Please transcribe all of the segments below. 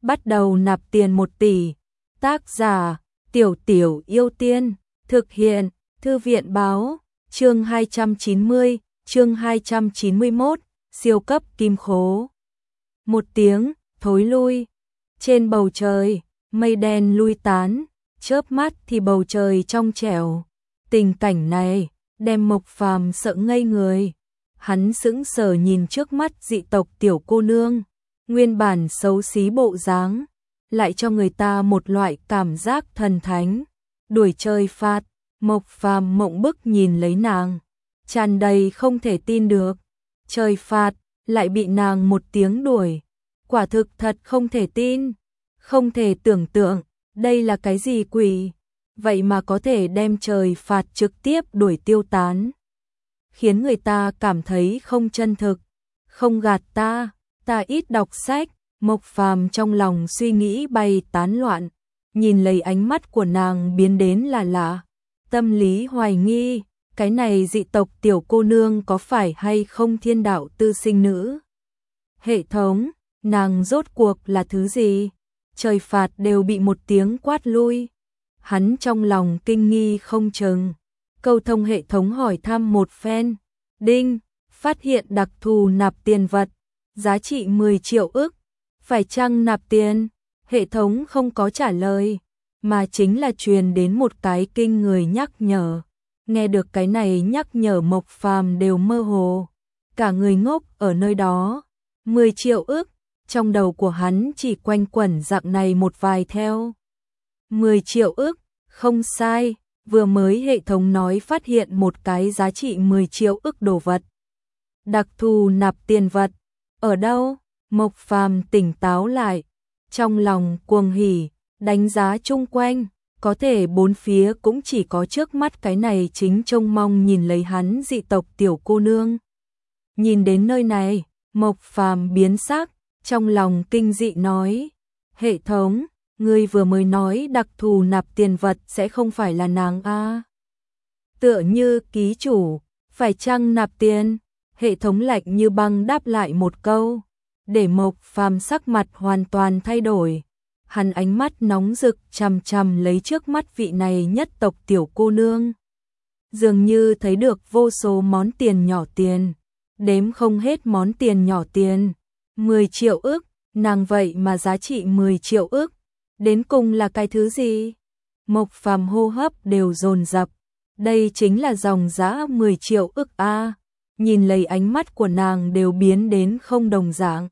bắt đầu nạp tiền 1 tỷ. Tác giả Tiểu Tiểu Yêu Tiên. Thực hiện Thư viện Báo. Chương 290, chương 291, siêu cấp kim khố. Một tiếng, thối lui. Trên bầu trời, mây đen lui tán, chớp mắt thì bầu trời trong trẻo. Tình cảnh này, đem Mộc Phàm sợ ngây người. Hắn sững sờ nhìn trước mắt dị tộc tiểu cô nương, nguyên bản xấu xí bộ dáng, lại cho người ta một loại cảm giác thần thánh. Đuổi trời phạt, Mộc Phàm mộng bức nhìn lấy nàng, tràn đầy không thể tin được. Trời phạt, lại bị nàng một tiếng đuổi. Quả thực thật không thể tin, không thể tưởng tượng, đây là cái gì quỷ, vậy mà có thể đem trời phạt trực tiếp đuổi tiêu tán. Khiến người ta cảm thấy không chân thực, không gạt ta ít đọc sách. Mộc Phàm trong lòng suy nghĩ bay tán loạn, nhìn lấy ánh mắt của nàng biến đến là lạ, tâm lý hoài nghi, cái này dị tộc tiểu cô nương có phải hay không thiên đạo tư sinh nữ? Hệ thống, nàng rốt cuộc là thứ gì? Trời phạt đều bị một tiếng quát lui. Hắn trong lòng kinh nghi không chừng, câu thông hệ thống hỏi thăm một phen. Đinh, phát hiện đặc thù nạp tiền vật, giá trị 10 triệu ức. Phải chăng nạp tiền? Hệ thống không có trả lời, mà chính là truyền đến một cái kinh người nhắc nhở. Nghe được cái này nhắc nhở Mộc Phàm đều mơ hồ, cả người ngốc ở nơi đó. 10 triệu ức, trong đầu của hắn chỉ quanh quẩn dạng này một vài theo. 10 triệu ức, không sai, vừa mới hệ thống nói phát hiện một cái giá trị 10 triệu ức đồ vật. Đặc thù nạp tiền vật, ở đâu? Mộc Phàm tỉnh táo lại, trong lòng cuồng hỉ, đánh giá chung quanh, có thể bốn phía cũng chỉ có trước mắt cái này chính trông mong nhìn lấy hắn dị tộc tiểu cô nương. Nhìn đến nơi này, Mộc Phàm biến sắc, trong lòng kinh dị nói, hệ thống, ngươi vừa mới nói đặc thù nạp tiền vật sẽ không phải là nàng a? Tựa như ký chủ, phải chăng nạp tiền? Hệ thống lạnh như băng đáp lại một câu, để Mộc Phàm sắc mặt hoàn toàn thay đổi. Hắn ánh mắt nóng rực chằm chằm lấy trước mắt vị này nhất tộc tiểu cô nương. Dường như thấy được vô số món tiền nhỏ tiền, đếm không hết món tiền nhỏ tiền. 10 triệu ức, nàng vậy mà giá trị 10 triệu ức, đến cùng là cái thứ gì? Mộc Phàm hô hấp đều dồn dập, đây chính là dòng giá 10 triệu ức a. Nhìn lấy ánh mắt của nàng đều biến đến không đồng dạng,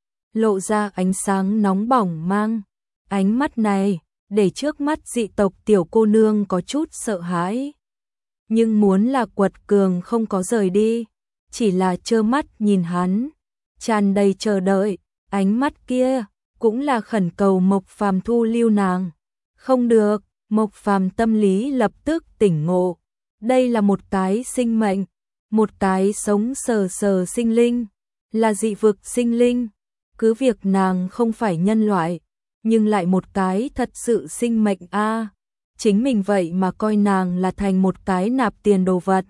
lộ ra ánh sáng nóng bỏng mang. Ánh mắt này, để trước mắt dị tộc tiểu cô nương có chút sợ hãi. Nhưng muốn là quật cường không có rời đi, chỉ là trơ mắt nhìn hắn, tràn đầy chờ đợi, ánh mắt kia, cũng là khẩn cầu Mộc Phàm thu lưu nàng. Không được, Mộc Phàm tâm lý lập tức tỉnh ngộ. Đây là một cái sinh mệnh, một cái sống sờ sờ sinh linh, là dị vực sinh linh. Cứ việc nàng không phải nhân loại, nhưng lại một cái thật sự sinh mệnh a. Chính mình vậy mà coi nàng là thành một cái nạp tiền đồ vật.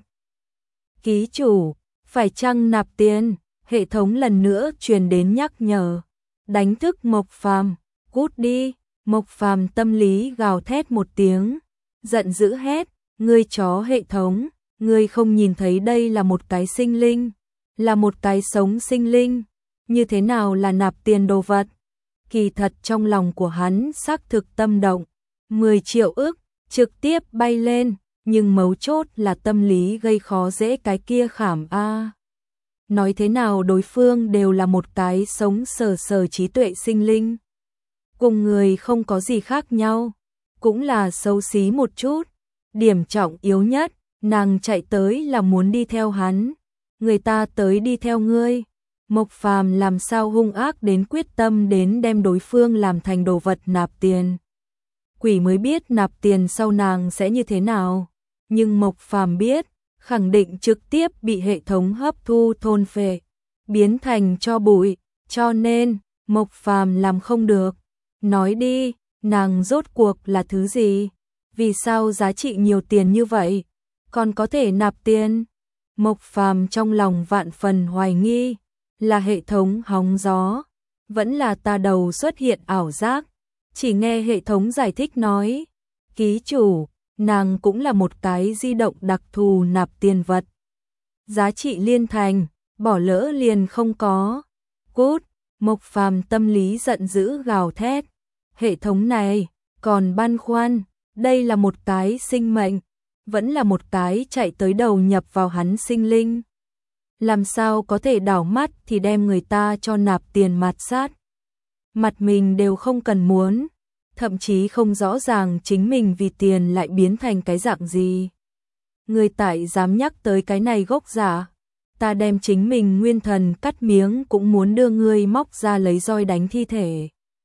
Ký chủ, phải chăng nạp tiền? Hệ thống lần nữa truyền đến nhắc nhở, đánh thức Mộc Phàm, cút đi. Mộc Phàm tâm lý gào thét một tiếng, giận dữ hét, ngươi chó hệ thống, ngươi không nhìn thấy đây là một cái sinh linh, là một cái sống sinh linh, như thế nào là nạp tiền đồ vật? Kỳ thật trong lòng của hắn xác thực tâm động, 10 triệu ức, trực tiếp bay lên, nhưng mấu chốt là tâm lý gây khó dễ cái kia khảm a. Nói thế nào đối phương đều là một cái sống sờ sờ trí tuệ sinh linh, cùng người không có gì khác nhau, cũng là xấu xí một chút. Điểm trọng yếu nhất, nàng chạy tới là muốn đi theo hắn, người ta tới đi theo ngươi. Mộc Phàm làm sao hung ác đến quyết tâm đến đem đối phương làm thành đồ vật nạp tiền. Quỷ mới biết nạp tiền sau nàng sẽ như thế nào, nhưng Mộc Phàm biết, khẳng định trực tiếp bị hệ thống hấp thu thôn phệ, biến thành tro bụi, cho nên Mộc Phàm làm không được. Nói đi, nàng rốt cuộc là thứ gì? Vì sao giá trị nhiều tiền như vậy, còn có thể nạp tiền? Mộc Phàm trong lòng vạn phần hoài nghi, là hệ thống hóng gió. Vẫn là ta đầu xuất hiện ảo giác. Chỉ nghe hệ thống giải thích nói, ký chủ, nàng cũng là một cái di động đặc thù nạp tiền vật. Giá trị liên thành, bỏ lỡ liền không có. Cút, Mộc Phàm tâm lý giận dữ gào thét. Hệ thống này, còn băn khoăn, đây là một cái sinh mệnh, vẫn là một cái chạy tới đầu nhập vào hắn sinh linh. Làm sao có thể đảo mắt thì đem người ta cho nạp tiền mạt sát. Mặt mình đều không cần muốn, thậm chí không rõ ràng chính mình vì tiền lại biến thành cái dạng gì. Người tại dám nhắc tới cái này gốc giả, ta đem chính mình nguyên thần cắt miếng cũng muốn đưa ngươi móc ra lấy roi đánh thi thể.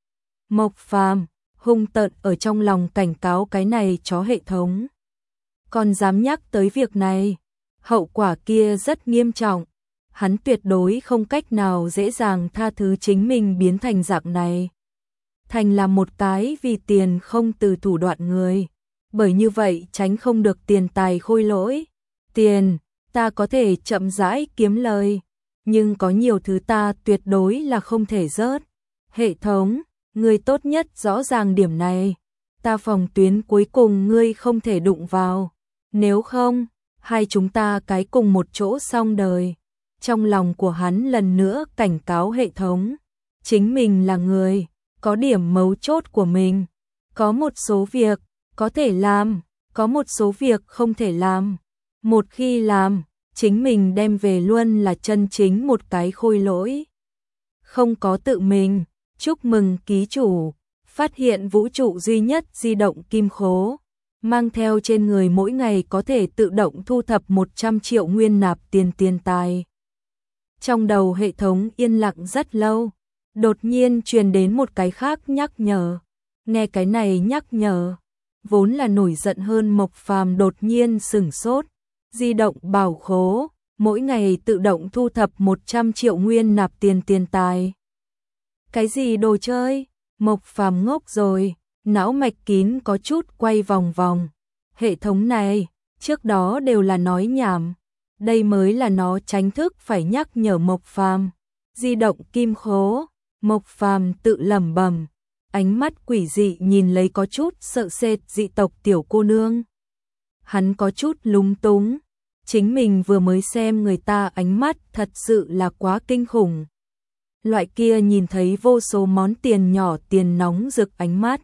Mộc Phàm hung tợn ở trong lòng cảnh cáo cái này chó hệ thống. Còn dám nhắc tới việc này, hậu quả kia rất nghiêm trọng. Hắn tuyệt đối không cách nào dễ dàng tha thứ chính mình biến thành dạng này. Thành là một cái vì tiền không từ thủ đoạn người. Bởi như vậy tránh không được tiền tài khôi lỗi. Tiền, ta có thể chậm rãi kiếm lời. Nhưng có nhiều thứ ta tuyệt đối là không thể rớt. Hệ thống, ngươi tốt nhất rõ ràng điểm này. Ta phòng tuyến cuối cùng ngươi không thể đụng vào. Nếu không, hai chúng ta cái cùng một chỗ xong đời. Trong lòng của hắn lần nữa cảnh cáo hệ thống. Chính mình là người, có điểm mấu chốt của mình. Có một số việc có thể làm, có một số việc không thể làm. Một khi làm, chính mình đem về luôn là chân chính một cái khôi lỗi. Không có tự mình, chúc mừng ký chủ, phát hiện vũ trụ duy nhất di động kim khố. Mang theo trên người mỗi ngày có thể tự động thu thập 100 triệu nguyên nạp tiền tài. Trong đầu hệ thống yên lặng rất lâu, đột nhiên truyền đến một cái khác nhắc nhở. Nghe cái này nhắc nhở, vốn là nổi giận hơn Mộc Phàm đột nhiên sửng sốt. Di động bảo khố, mỗi ngày tự động thu thập 100 triệu nguyên nạp tiền tài. Cái gì đồ chơi? Mộc Phàm ngốc rồi, não mạch kín có chút quay vòng vòng. Hệ thống này, trước đó đều là nói nhảm. Đây mới là nó tránh thức phải nhắc nhở Mộc Phàm. Di động kim khố, Mộc Phàm tự lẩm bẩm, ánh mắt quỷ dị nhìn lấy có chút sợ sệt dị tộc tiểu cô nương. Hắn có chút lúng túng, chính mình vừa mới xem người ta ánh mắt thật sự là quá kinh khủng. Loại kia nhìn thấy vô số món tiền nhỏ tiền nóng rực ánh mắt.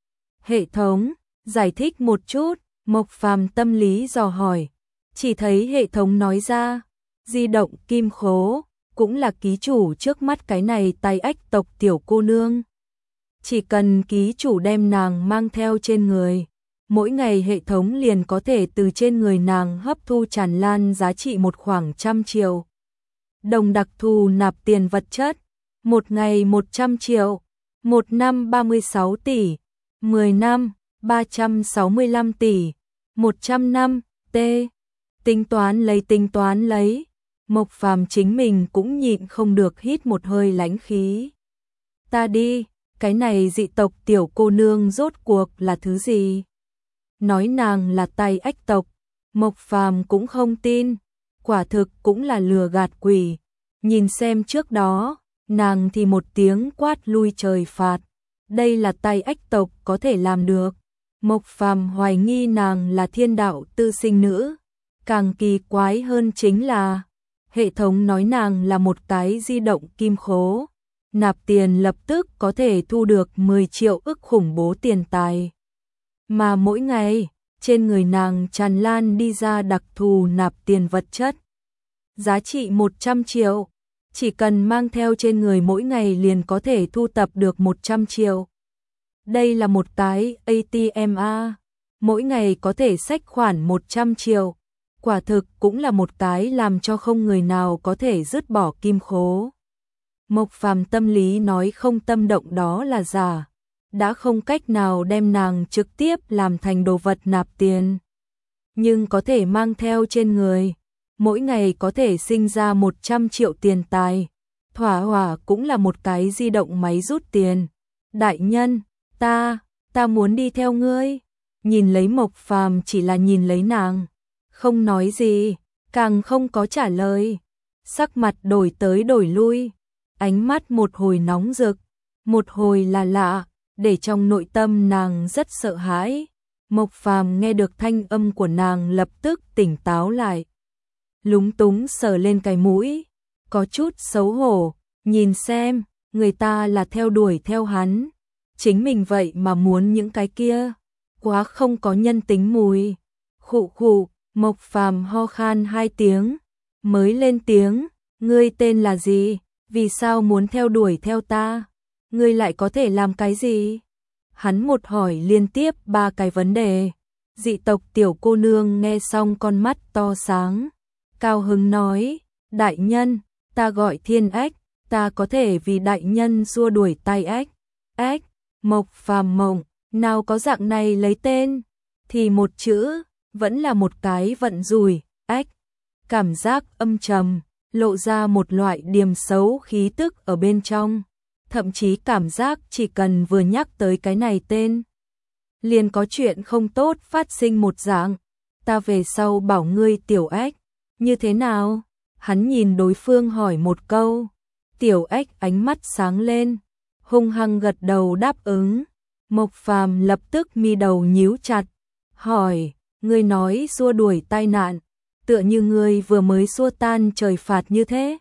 Hệ thống, giải thích một chút, Mộc Phàm tâm lý dò hỏi. Chỉ thấy hệ thống nói ra, di động kim khố, cũng là ký chủ trước mắt cái này tay ách tộc tiểu cô nương. Chỉ cần ký chủ đem nàng mang theo trên người, mỗi ngày hệ thống liền có thể từ trên người nàng hấp thu tràn lan giá trị một khoảng 100 triệu. Đồng đặc thù nạp tiền vật chất, một ngày 100 triệu, một năm 36 tỷ, 10 năm 365 tỷ, 100 năm, t. Tính toán lấy, Mộc Phàm chính mình cũng nhịn không được hít một hơi lãnh khí. Ta đi, cái này dị tộc tiểu cô nương rốt cuộc là thứ gì? Nói nàng là tay ách tộc, Mộc Phàm cũng không tin, quả thực cũng là lừa gạt quỷ. Nhìn xem trước đó, nàng thì một tiếng quát lui trời phạt. Đây là tay ách tộc có thể làm được. Mộc Phàm hoài nghi nàng là thiên đạo tư sinh nữ. Càng kỳ quái hơn chính là, hệ thống nói nàng là một cái di động kim khố. Nạp tiền lập tức có thể thu được 10 triệu ức khủng bố tiền tài. Mà mỗi ngày, trên người nàng tràn lan đi ra đặc thù nạp tiền vật chất. Giá trị 100 triệu, chỉ cần mang theo trên người mỗi ngày liền có thể thu tập được 100 triệu. Đây là một cái ATM A, mỗi ngày có thể xách khoản 100 triệu. Quả thực cũng là một cái làm cho không người nào có thể dứt bỏ kim khố. Mộc Phàm tâm lý nói không tâm động đó là giả, đã không cách nào đem nàng trực tiếp làm thành đồ vật nạp tiền. Nhưng có thể mang theo trên người, mỗi ngày có thể sinh ra 100 triệu tiền tài. Thỏa hỏa cũng là một cái di động máy rút tiền. Đại nhân, ta muốn đi theo ngươi. Nhìn lấy Mộc Phàm chỉ là nhìn lấy nàng, không nói gì, càng không có trả lời. Sắc mặt đổi tới đổi lui, ánh mắt một hồi nóng rực, một hồi là lạ, để trong nội tâm nàng rất sợ hãi. Mộc Phàm nghe được thanh âm của nàng lập tức tỉnh táo lại. Lúng túng sờ lên cái mũi, có chút xấu hổ, nhìn xem, người ta là theo đuổi theo hắn. Chính mình vậy mà muốn những cái kia, quá không có nhân tính mùi. Khụ khụ, Mộc Phàm ho khan 2 tiếng, mới lên tiếng, ngươi tên là gì, vì sao muốn theo đuổi theo ta, ngươi lại có thể làm cái gì? Hắn một hỏi liên tiếp 3 cái vấn đề. Dị tộc tiểu cô nương nghe xong con mắt to sáng, cao hứng nói, đại nhân, ta gọi Thiên Ếch, ta có thể vì đại nhân xua đuổi tai ếch. Ếch, Mộc Phàm mộng, nào có dạng này lấy tên, thì một chữ, vẫn là một cái vận rủi, ếch. Cảm giác âm trầm, lộ ra một loại điềm xấu khí tức ở bên trong. Thậm chí cảm giác chỉ cần vừa nhắc tới cái này tên, liền có chuyện không tốt phát sinh một dạng. Ta về sau bảo ngươi tiểu ếch, như thế nào? Hắn nhìn đối phương hỏi một câu. Tiểu ếch ánh mắt sáng lên, hung hăng gật đầu đáp ứng. Mộc Phàm lập tức mi đầu nhíu chặt, hỏi, ngươi nói xua đuổi tai nạn, tựa như ngươi vừa mới xua tan trời phạt như thế.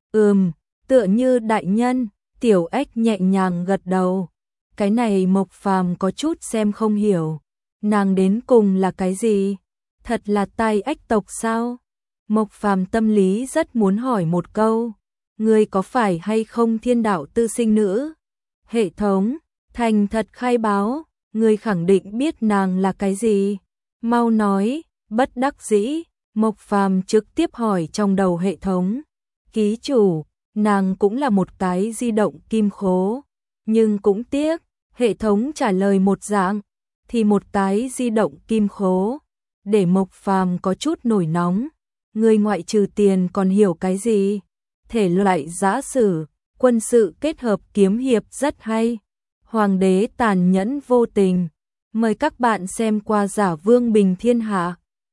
Tựa như đại nhân. Tiểu ếch nhẹ nhàng gật đầu. Cái này Mộc Phàm có chút xem không hiểu. Nàng đến cùng là cái gì? Thật là tai ếch tộc sao? Mộc Phàm tâm lý rất muốn hỏi một câu. Ngươi có phải hay không thiên đạo tư sinh nữ? Hệ thống, thành thật khai báo. Ngươi khẳng định biết nàng là cái gì? Mau nói, bất đắc dĩ. Mộc Phàm trực tiếp hỏi trong đầu hệ thống. Ký chủ, nàng cũng là một cái di động kim khố, nhưng cũng tiếc, hệ thống trả lời một dạng, thì một cái di động kim khố, để Mộc Phàm có chút nổi nóng. Người ngoại trừ tiền còn hiểu cái gì? Thể loại giã sử, quân sự kết hợp kiếm hiệp rất hay. Hoàng đế tàn nhẫn vô tình. Mời các bạn xem qua Giả Vương Bình Thiên Hạ.